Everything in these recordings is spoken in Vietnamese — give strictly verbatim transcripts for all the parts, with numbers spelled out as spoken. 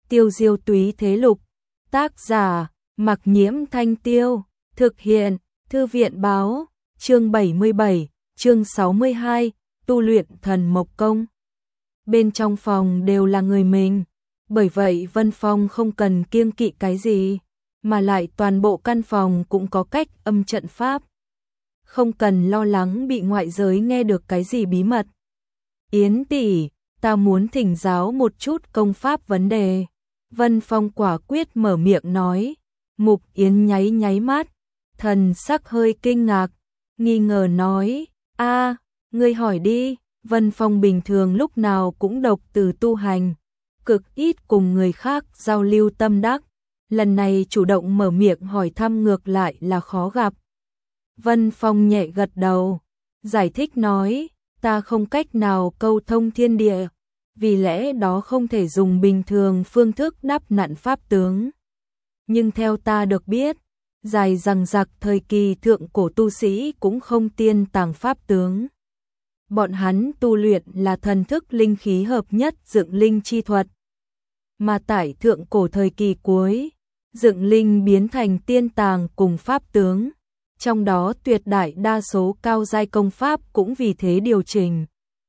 Tiêu diêu túy thế lục. Tác giả, Mặc Nhiễm Thanh Tiêu. Thực hiện, Thư viện báo. Chương bảy mươi bảy, chương sáu mươi hai, tu luyện thần mộc công. Bên trong phòng đều là người mình, bởi vậy Vân Phong không cần kiêng kỵ cái gì, mà lại toàn bộ căn phòng cũng có cách âm trận pháp. Không cần lo lắng bị ngoại giới nghe được cái gì bí mật. Yến tỷ, ta muốn thỉnh giáo một chút công pháp vấn đề. Vân Phong quả quyết mở miệng nói. Mục Yến nháy nháy mắt, thần sắc hơi kinh ngạc, nghi ngờ nói, a, ngươi hỏi đi. Vân Phong bình thường lúc nào cũng độc từ tu hành, cực ít cùng người khác giao lưu tâm đắc, lần này chủ động mở miệng hỏi thăm ngược lại là khó gặp. Vân Phong nhẹ gật đầu, giải thích nói, ta không cách nào câu thông thiên địa, vì lẽ đó không thể dùng bình thường phương thức đắp nặn pháp tướng. Nhưng theo ta được biết, dài dằng dặc thời kỳ thượng cổ tu sĩ cũng không tiên tàng pháp tướng. Bọn hắn tu luyện là thần thức linh khí hợp nhất dựng linh chi thuật. Mà tại thượng cổ thời kỳ cuối, dựng linh biến thành tiên tàng cùng pháp tướng, trong đó tuyệt đại đa số cao giai công pháp cũng vì thế điều chỉnh.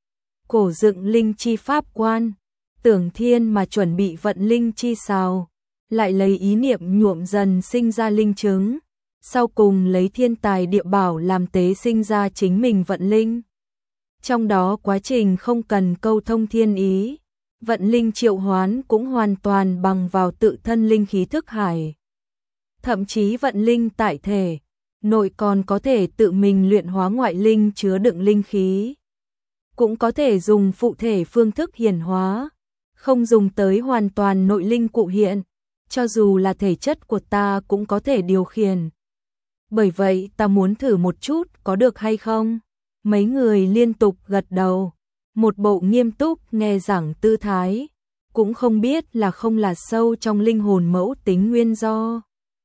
Cổ dựng linh chi pháp quan, tưởng thiên mà chuẩn bị vận linh chi sào, lại lấy ý niệm nhuộm dần sinh ra linh chứng, sau cùng lấy thiên tài địa bảo làm tế sinh ra chính mình vận linh. Trong đó quá trình không cần câu thông thiên ý, vận linh triệu hoán cũng hoàn toàn bằng vào tự thân linh khí thức hải. Thậm chí vận linh tại thể, nội còn có thể tự mình luyện hóa ngoại linh chứa đựng linh khí. Cũng có thể dùng phụ thể phương thức hiển hóa, không dùng tới hoàn toàn nội linh cụ hiện, cho dù là thể chất của ta cũng có thể điều khiển. Bởi vậy ta muốn thử một chút có được hay không? Mấy người liên tục gật đầu, một bộ nghiêm túc nghe giảng tư thái, cũng không biết là không là sâu trong linh hồn mẫu tính nguyên do.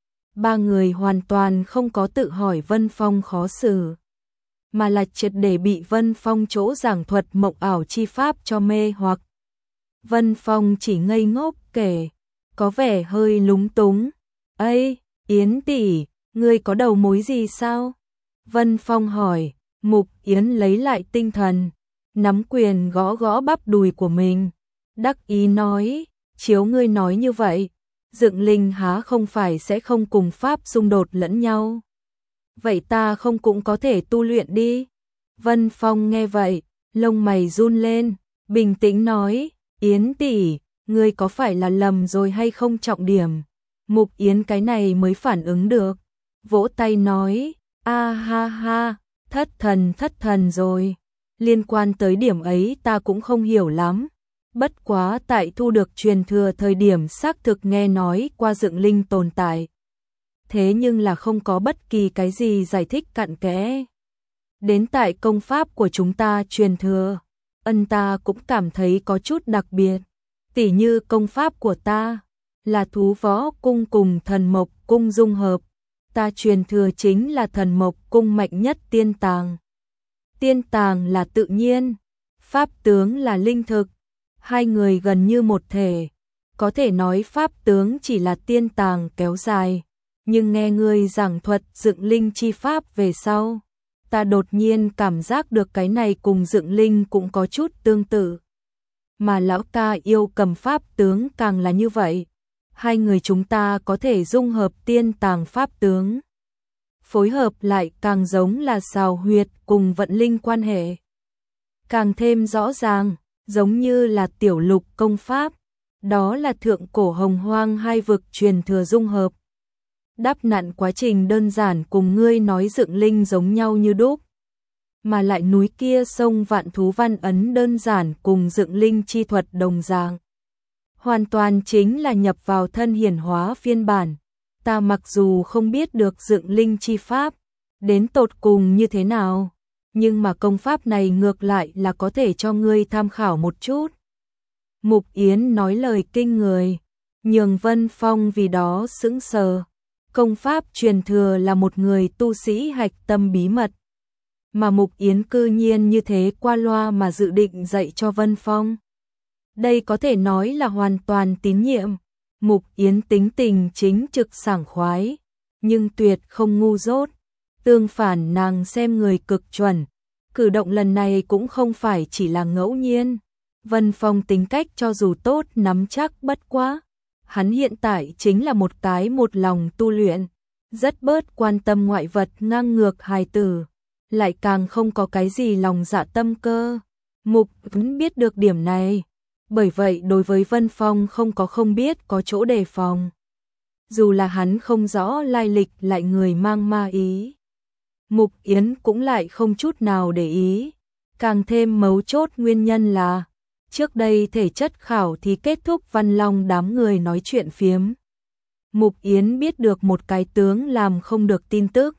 Ba người hoàn toàn không có tự hỏi Vân Phong khó xử, mà là triệt để bị Vân Phong chỗ giảng thuật mộng ảo chi pháp cho mê hoặc. Vân Phong chỉ ngây ngốc kể, có vẻ hơi lúng túng. Ây, Yến tỷ, ngươi có đầu mối gì sao? Vân Phong hỏi. Mục Yến lấy lại tinh thần, nắm quyền gõ gõ bắp đùi của mình, đắc ý nói, chiếu ngươi nói như vậy, dựng linh há không phải sẽ không cùng pháp xung đột lẫn nhau. Vậy ta không cũng có thể tu luyện đi. Vân Phong nghe vậy, lông mày run lên, bình tĩnh nói, Yến tỷ, ngươi có phải là lầm rồi hay không trọng điểm? Mục Yến cái này mới phản ứng được, vỗ tay nói, a ha ha, thất thần thất thần rồi. Liên quan tới điểm ấy ta cũng không hiểu lắm. Bất quá tại thu được truyền thừa thời điểm xác thực nghe nói qua dựng linh tồn tại. Thế nhưng là không có bất kỳ cái gì giải thích cặn kẽ. Đến tại công pháp của chúng ta truyền thừa, ân ta cũng cảm thấy có chút đặc biệt. Tỉ như công pháp của ta là thú võ cung cùng thần mộc cung dung hợp. Ta truyền thừa chính là thần mộc cung mạnh nhất tiên tàng. Tiên tàng là tự nhiên, pháp tướng là linh thực, hai người gần như một thể. Có thể nói pháp tướng chỉ là tiên tàng kéo dài, nhưng nghe ngươi giảng thuật dựng linh chi pháp về sau, ta đột nhiên cảm giác được cái này cùng dựng linh cũng có chút tương tự. Mà lão ta yêu cầm pháp tướng càng là như vậy. Hai người chúng ta có thể dung hợp tiên tàng pháp tướng, phối hợp lại càng giống là xào huyệt cùng vận linh quan hệ, càng thêm rõ ràng, giống như là tiểu lục công pháp, đó là thượng cổ hồng hoang hai vực truyền thừa dung hợp. Đắp nặn quá trình đơn giản cùng ngươi nói dựng linh giống nhau như đúc, mà lại núi kia sông vạn thú văn ấn đơn giản cùng dựng linh chi thuật đồng dạng. Hoàn toàn chính là nhập vào thân hiển hóa phiên bản. Ta mặc dù không biết được dựng linh chi pháp đến tột cùng như thế nào, nhưng mà công pháp này ngược lại là có thể cho ngươi tham khảo một chút. Mục Yến nói lời kinh người, nhường Vân Phong vì đó sững sờ. Công pháp truyền thừa là một người tu sĩ hạch tâm bí mật, mà Mục Yến cư nhiên như thế qua loa mà dự định dạy cho Vân Phong. Đây có thể nói là hoàn toàn tín nhiệm, Mục Yến tính tình chính trực sảng khoái, nhưng tuyệt không ngu dốt. Tương phản nàng xem người cực chuẩn, cử động lần này cũng không phải chỉ là ngẫu nhiên. Vân Phong tính cách cho dù tốt nắm chắc bất quá. Hắn hiện tại chính là một cái một lòng tu luyện, rất bớt quan tâm ngoại vật ngang ngược hài tử, lại càng không có cái gì lòng dạ tâm cơ. Mục Yến biết được điểm này, bởi vậy đối với Vân Phong không có không biết có chỗ đề phòng. Dù là hắn không rõ lai lịch lại người mang ma ý. Mục Yến cũng lại không chút nào để ý, càng thêm mấu chốt nguyên nhân là trước đây thể chất khảo thì kết thúc Văn Long đám người nói chuyện phiếm. Mục Yến biết được một cái tướng làm không được tin tức.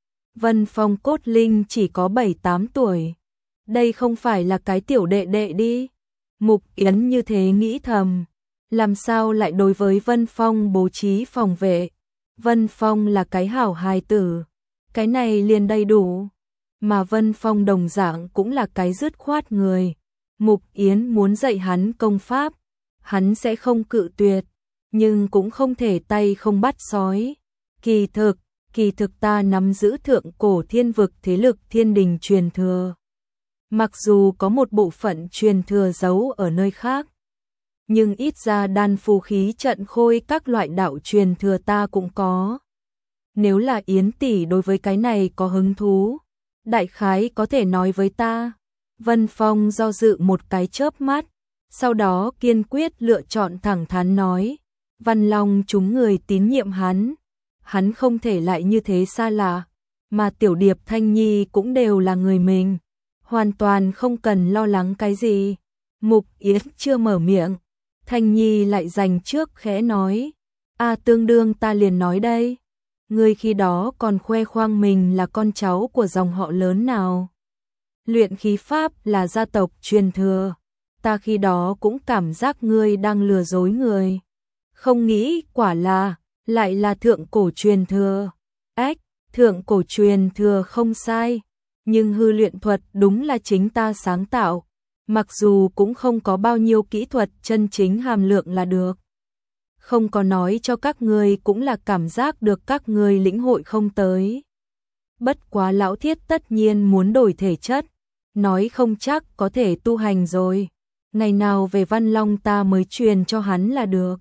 Vân Phong cốt linh chỉ có bảy tám tuổi. Đây không phải là cái tiểu đệ đệ đi. Mục Yến như thế nghĩ thầm. Làm sao lại đối với Vân Phong bố trí phòng vệ. Vân Phong là cái hảo hài tử. Cái này liền đầy đủ. Mà Vân Phong đồng dạng cũng là cái dứt khoát người. Mục Yến muốn dạy hắn công pháp, hắn sẽ không cự tuyệt, nhưng cũng không thể tay không bắt sói. Kỳ thực, kỳ thực ta nắm giữ thượng cổ thiên vực thế lực thiên đình truyền thừa. Mặc dù có một bộ phận truyền thừa giấu ở nơi khác, nhưng ít ra đan phù khí trận khôi các loại đạo truyền thừa ta cũng có. Nếu là Yến tỷ đối với cái này có hứng thú, đại khái có thể nói với ta. Vân Phong do dự một cái chớp mắt, sau đó kiên quyết lựa chọn thẳng thắn nói. Văn Long chúng người tín nhiệm hắn, hắn không thể lại như thế xa lạ, mà Tiểu Điệp Thanh Nhi cũng đều là người mình, hoàn toàn không cần lo lắng cái gì. Mục Yến chưa mở miệng, Thanh Nhi lại dành trước khẽ nói. A tương đương ta liền nói đây, ngươi khi đó còn khoe khoang mình là con cháu của dòng họ lớn nào. Luyện khí pháp là gia tộc truyền thừa, ta khi đó cũng cảm giác ngươi đang lừa dối người. Không nghĩ quả là, lại là thượng cổ truyền thừa. Ách, thượng cổ truyền thừa không sai, nhưng hư luyện thuật đúng là chính ta sáng tạo, mặc dù cũng không có bao nhiêu kỹ thuật chân chính hàm lượng là được. Không có nói cho các ngươi cũng là cảm giác được các ngươi lĩnh hội không tới. Bất quá lão thiết tất nhiên muốn đổi thể chất, nói không chắc có thể tu hành rồi. Ngày nào về Văn Long ta mới truyền cho hắn là được.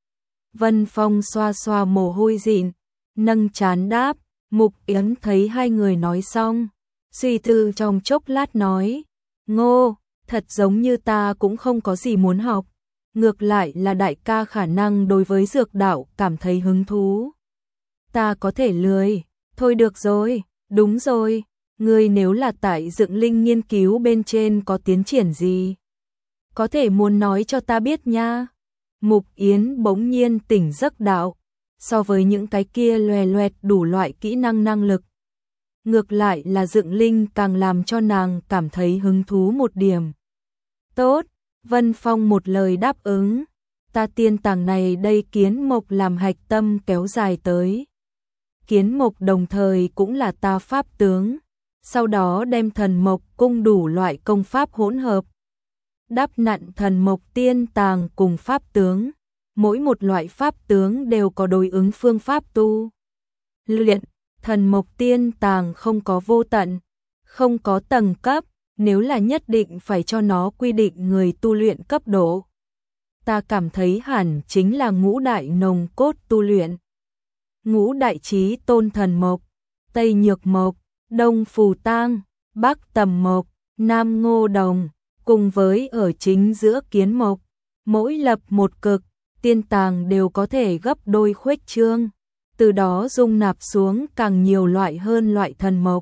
Vân Phong xoa xoa mồ hôi dịn, nâng trán đáp. Mục Yến thấy hai người nói xong, suy tư trong chốc lát nói. Ngô, thật giống như ta cũng không có gì muốn học. Ngược lại là đại ca khả năng đối với dược đạo cảm thấy hứng thú. Ta có thể lười. Thôi được rồi, đúng rồi. Ngươi nếu là tại dựng linh nghiên cứu bên trên có tiến triển gì, có thể muốn nói cho ta biết nha. Mục Yến bỗng nhiên tỉnh giấc đạo, so với những cái kia loè loẹt đủ loại kỹ năng năng lực. Ngược lại là dựng linh càng làm cho nàng cảm thấy hứng thú một điểm. Tốt, Vân Phong một lời đáp ứng, ta tiên tàng này đây kiến mộc làm hạch tâm kéo dài tới. Kiến mộc đồng thời cũng là ta pháp tướng. Sau đó đem thần mộc cung đủ loại công pháp hỗn hợp. Đắp nặn thần mộc tiên tàng cùng pháp tướng. Mỗi một loại pháp tướng đều có đối ứng phương pháp tu luyện. Thần mộc tiên tàng không có vô tận, không có tầng cấp, nếu là nhất định phải cho nó quy định người tu luyện cấp độ. Ta cảm thấy hẳn chính là ngũ đại nồng cốt tu luyện. Ngũ đại chí tôn thần mộc, Tây nhược mộc, Đông phù tang, Bắc tầm mộc, Nam ngô đồng, cùng với ở chính giữa kiến mộc, mỗi lập một cực, tiên tàng đều có thể gấp đôi khuếch trương, từ đó dung nạp xuống càng nhiều loại hơn loại thần mộc.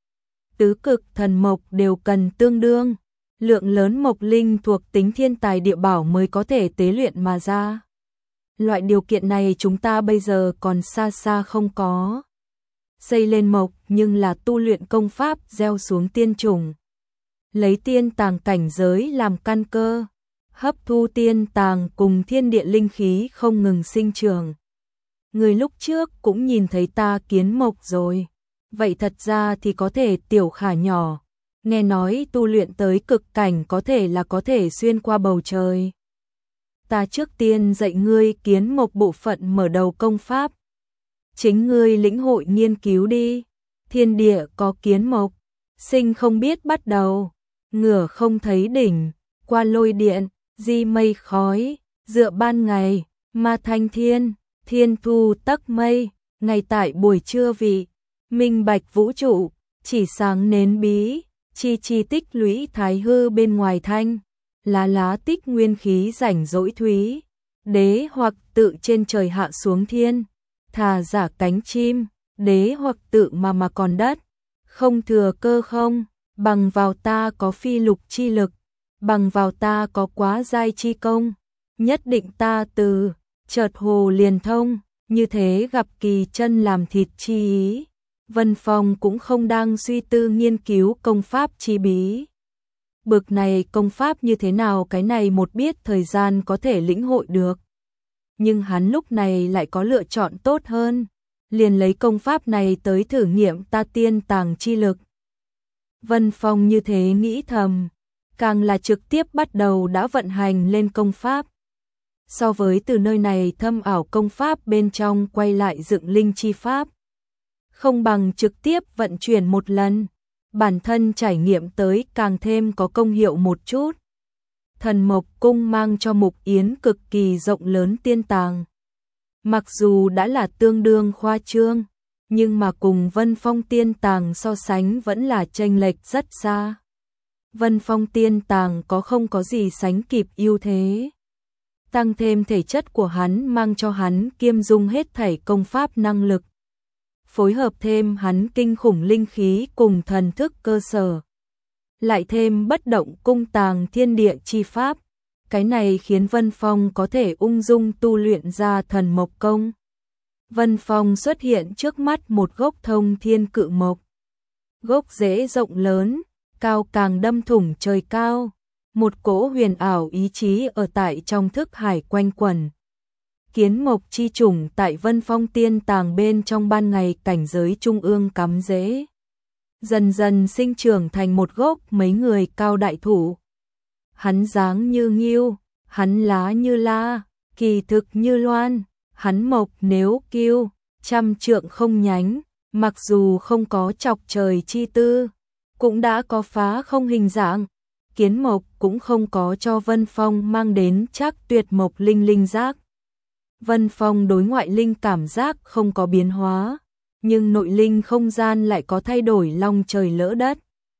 Tứ cực thần mộc đều cần tương đương, lượng lớn mộc linh thuộc tính thiên tài địa bảo mới có thể tế luyện mà ra. Loại điều kiện này chúng ta bây giờ còn xa xa không có. Xây lên mộc nhưng là tu luyện công pháp gieo xuống tiên chủng. Lấy tiên tàng cảnh giới làm căn cơ, hấp thu tiên tàng cùng thiên địa linh khí không ngừng sinh trưởng. Người lúc trước cũng nhìn thấy ta kiến mộc rồi. Vậy thật ra thì có thể tiểu khả nhỏ. Nghe nói tu luyện tới cực cảnh có thể là có thể xuyên qua bầu trời. ta trước tiên dạy ngươi kiến mộc bộ phận mở đầu công pháp. Chính ngươi lĩnh hội nghiên cứu đi. Thiên địa có kiến mộc, sinh không biết bắt đầu, ngửa không thấy đỉnh, qua lôi điện, di mây khói, dựa ban ngày, ma thanh thiên, thiên thu tắc mây, ngày tại buổi trưa vị, minh bạch vũ trụ, chỉ sáng nến bí, chi chi tích lũy thái hư bên ngoài thanh, lá lá tích nguyên khí rảnh rỗi thúy, đế hoặc tự trên trời hạ xuống thiên, thà giả cánh chim, đế hoặc tự mà mà còn đất, không thừa cơ không, bằng vào ta có phi lục chi lực, bằng vào ta có quá giai chi công, nhất định ta từ, chợt hồ liền thông, như thế gặp kỳ chân làm thịt chi ý. Vân Phong cũng không đang suy tư nghiên cứu công pháp chi bí. Bực này công pháp như thế nào cái này một biết thời gian có thể lĩnh hội được. Nhưng hắn lúc này lại có lựa chọn tốt hơn, liền lấy công pháp này tới thử nghiệm ta tiên tàng chi lực. Vân Phong như thế nghĩ thầm, càng là trực tiếp bắt đầu đã vận hành lên công pháp. So với từ nơi này thâm ảo công pháp bên trong quay lại dựng linh chi pháp, không bằng trực tiếp vận chuyển một lần, bản thân trải nghiệm tới càng thêm có công hiệu một chút. Thần Mộc Cung mang cho Mục Yến cực kỳ rộng lớn tiên tàng. Mặc dù đã là tương đương khoa trương, nhưng mà cùng Vân Phong tiên tàng so sánh vẫn là chênh lệch rất xa. Vân Phong tiên tàng có không có gì sánh kịp ưu thế. Tăng thêm thể chất của hắn mang cho hắn kiêm dung hết thảy công pháp năng lực. Phối hợp thêm hắn kinh khủng linh khí cùng thần thức cơ sở. Lại thêm bất động cung tàng thiên địa chi pháp. Cái này khiến Vân Phong có thể ung dung tu luyện ra thần mộc công. Vân Phong xuất hiện trước mắt một gốc thông thiên cự mộc. Gốc rễ rộng lớn, cao càng đâm thủng trời cao. Một cỗ huyền ảo ý chí ở tại trong thức hải quanh quẩn. Kiến mộc chi chủng tại Vân Phong tiên tàng bên trong ban ngày cảnh giới trung ương cắm rễ. Dần dần sinh trưởng thành một gốc mấy người cao đại thụ. Hắn dáng như ngưu, hắn lá như la, kỳ thực như loan, hắn mộc nếu kiêu, trăm trượng không nhánh, mặc dù không có chọc trời chi tư, cũng đã có phá không hình dạng. Kiến mộc cũng không có cho Vân Phong mang đến chắc tuyệt mộc linh linh giác. Vân Phong đối ngoại linh cảm giác không có biến hóa, nhưng nội linh không gian lại có thay đổi long trời lỡ đất.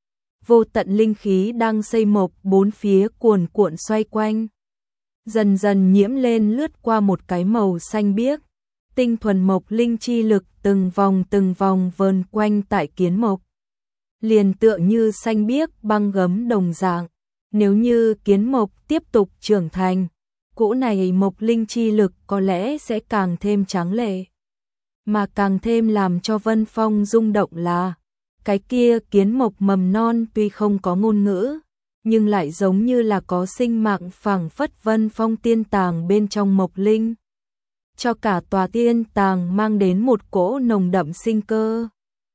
Vô tận linh khí đang xây mộc bốn phía cuồn cuộn xoay quanh. Dần dần nhiễm lên lướt qua một cái màu xanh biếc. Tinh thuần mộc linh chi lực từng vòng từng vòng vờn quanh tại kiến mộc. Liền tựa như xanh biếc băng gấm đồng dạng. Nếu như kiến mộc tiếp tục trưởng thành, cỗ này mộc linh chi lực có lẽ sẽ càng thêm tráng lệ. Mà càng thêm làm cho Vân Phong rung động là, cái kia kiến mộc mầm non tuy không có ngôn ngữ, nhưng lại giống như là có sinh mạng phảng phất Vân Phong tiên tàng bên trong mộc linh. Cho cả tòa tiên tàng mang đến một cỗ nồng đậm sinh cơ.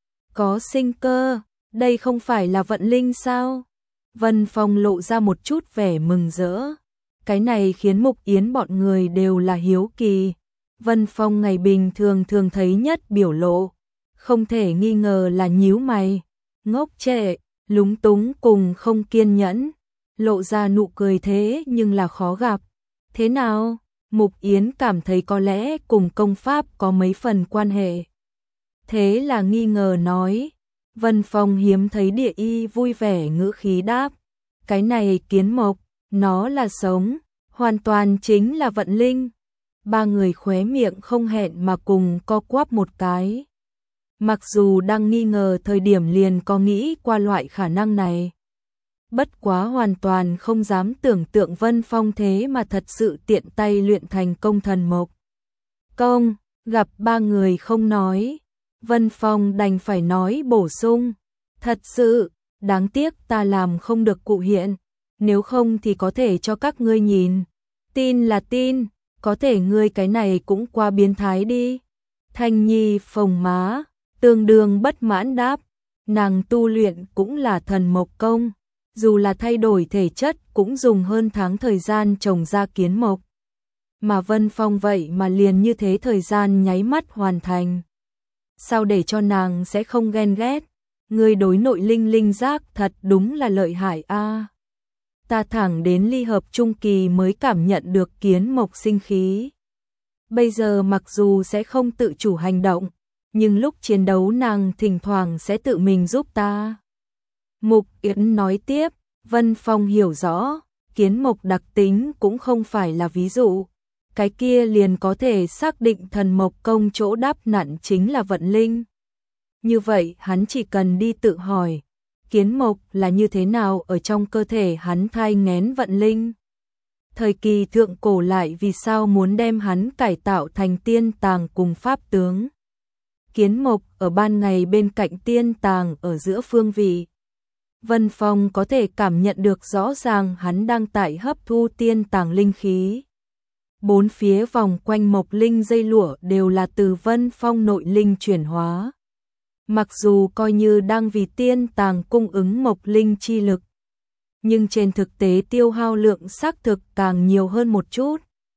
Có sinh cơ, đây không phải là vận linh sao? Vân Phong lộ ra một chút vẻ mừng rỡ. Cái này khiến Mục Yến bọn người đều là hiếu kỳ. Vân Phong ngày bình thường thường thấy nhất biểu lộ, không thể nghi ngờ là nhíu mày, ngốc trệ, lúng túng cùng không kiên nhẫn, lộ ra nụ cười thế nhưng là khó gặp. Thế nào? Mục Yến cảm thấy có lẽ cùng công pháp có mấy phần quan hệ. Thế là nghi ngờ nói. Vân Phong hiếm thấy địa y vui vẻ ngữ khí đáp. Cái này kiến mộc, nó là sống, hoàn toàn chính là vận linh. Ba người khóe miệng không hẹn mà cùng co quắp một cái. Mặc dù đang nghi ngờ thời điểm liền có nghĩ qua loại khả năng này. Bất quá hoàn toàn không dám tưởng tượng Vân Phong thế mà thật sự tiện tay luyện thành công thần mộc. Công, gặp ba người không nói. Vân Phong đành phải nói bổ sung. Thật sự, đáng tiếc ta làm không được cụ hiện. Nếu không thì có thể cho các ngươi nhìn. Tin là tin, có thể ngươi cái này cũng qua biến thái đi. Thanh Nhi phồng má, tương đương bất mãn đáp. Nàng tu luyện cũng là thần mộc công. Dù là thay đổi thể chất cũng dùng hơn tháng thời gian trồng ra kiến mộc. Mà Vân Phong vậy mà liền như thế thời gian nháy mắt hoàn thành. Sao để cho nàng sẽ không ghen ghét? Ngươi đối nội linh linh giác thật đúng là lợi hại a. Ta thẳng đến ly hợp trung kỳ mới cảm nhận được Kiến Mộc sinh khí. Bây giờ mặc dù sẽ không tự chủ hành động, nhưng lúc chiến đấu nàng thỉnh thoảng sẽ tự mình giúp ta. Mục Yến nói tiếp, Vân Phong hiểu rõ, Kiến Mộc đặc tính cũng không phải là ví dụ. Cái kia liền có thể xác định thần mộc công chỗ đáp nặn chính là vận linh. Như vậy hắn chỉ cần đi tự hỏi, Kiến Mộc là như thế nào ở trong cơ thể hắn thai nghén vận linh. Thời kỳ thượng cổ lại vì sao muốn đem hắn cải tạo thành tiên tàng cùng pháp tướng. Kiến Mộc ở ban ngày bên cạnh tiên tàng ở giữa phương vị. Vân Phong có thể cảm nhận được rõ ràng hắn đang tại hấp thu tiên tàng linh khí. Bốn phía vòng quanh mộc linh dây lụa đều là từ Vân Phong nội linh chuyển hóa. Mặc dù coi như đang vì tiên tàng cung ứng mộc linh chi lực, nhưng trên thực tế tiêu hao lượng xác thực càng nhiều hơn một chút.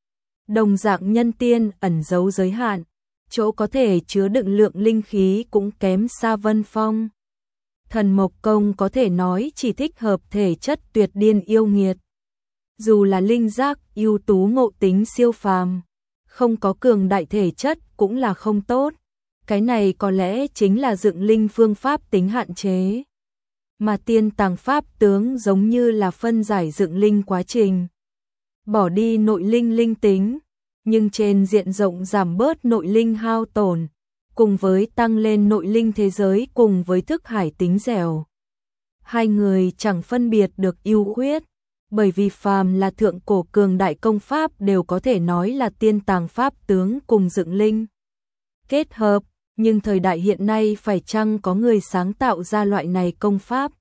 Đồng dạng nhân tiên ẩn giấu giới hạn, chỗ có thể chứa đựng lượng linh khí cũng kém xa Vân Phong. Thần mộc công có thể nói chỉ thích hợp thể chất tuyệt điên yêu nghiệt. Dù là linh giác, ưu tú ngộ tính siêu phàm, không có cường đại thể chất cũng là không tốt. Cái này có lẽ chính là dựng linh phương pháp tính hạn chế. Mà tiên tàng pháp tướng giống như là phân giải dựng linh quá trình. Bỏ đi nội linh linh tính, nhưng trên diện rộng giảm bớt nội linh hao tổn, cùng với tăng lên nội linh thế giới cùng với thức hải tính dẻo. Hai người chẳng phân biệt được ưu khuyết, bởi vì phàm là thượng cổ cường đại công pháp đều có thể nói là tiên tàng pháp tướng cùng dựng linh kết hợp, nhưng thời đại hiện nay phải chăng có người sáng tạo ra loại này công pháp?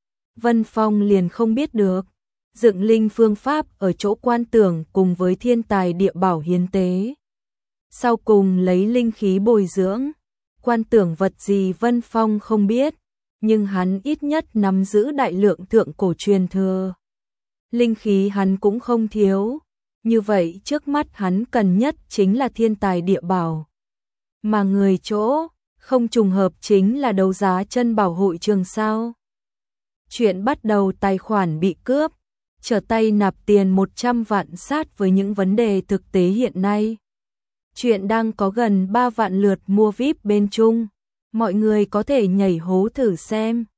Vân Phong liền không biết được. Dựng linh phương pháp ở chỗ quan tưởng cùng với thiên tài địa bảo hiến tế. Sau cùng lấy linh khí bồi dưỡng, quan tưởng vật gì Vân Phong không biết, nhưng hắn ít nhất nắm giữ đại lượng thượng cổ truyền thừa. Linh khí hắn cũng không thiếu, như vậy trước mắt hắn cần nhất chính là thiên tài địa bảo. Mà người chỗ, không trùng hợp chính là đấu giá chân bảo hội trường sao. Chuyện bắt đầu tài khoản bị cướp, trở tay nạp tiền một trăm vạn sát với những vấn đề thực tế hiện nay. Chuyện đang có gần ba vạn lượt mua vi ai pi bên Trung, mọi người có thể nhảy hố thử xem.